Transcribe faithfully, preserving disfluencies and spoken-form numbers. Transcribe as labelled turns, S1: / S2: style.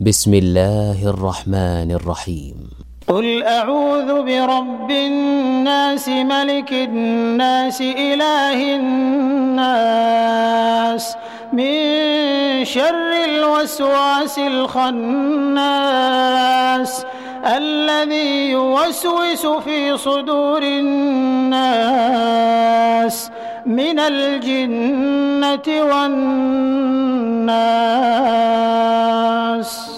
S1: بسم الله الرحمن الرحيم.
S2: قل أعوذ برب الناس ملك الناس إله الناس من شر الوسواس الخناس الذي يوسوس في صدور الناس من الجنة والناس.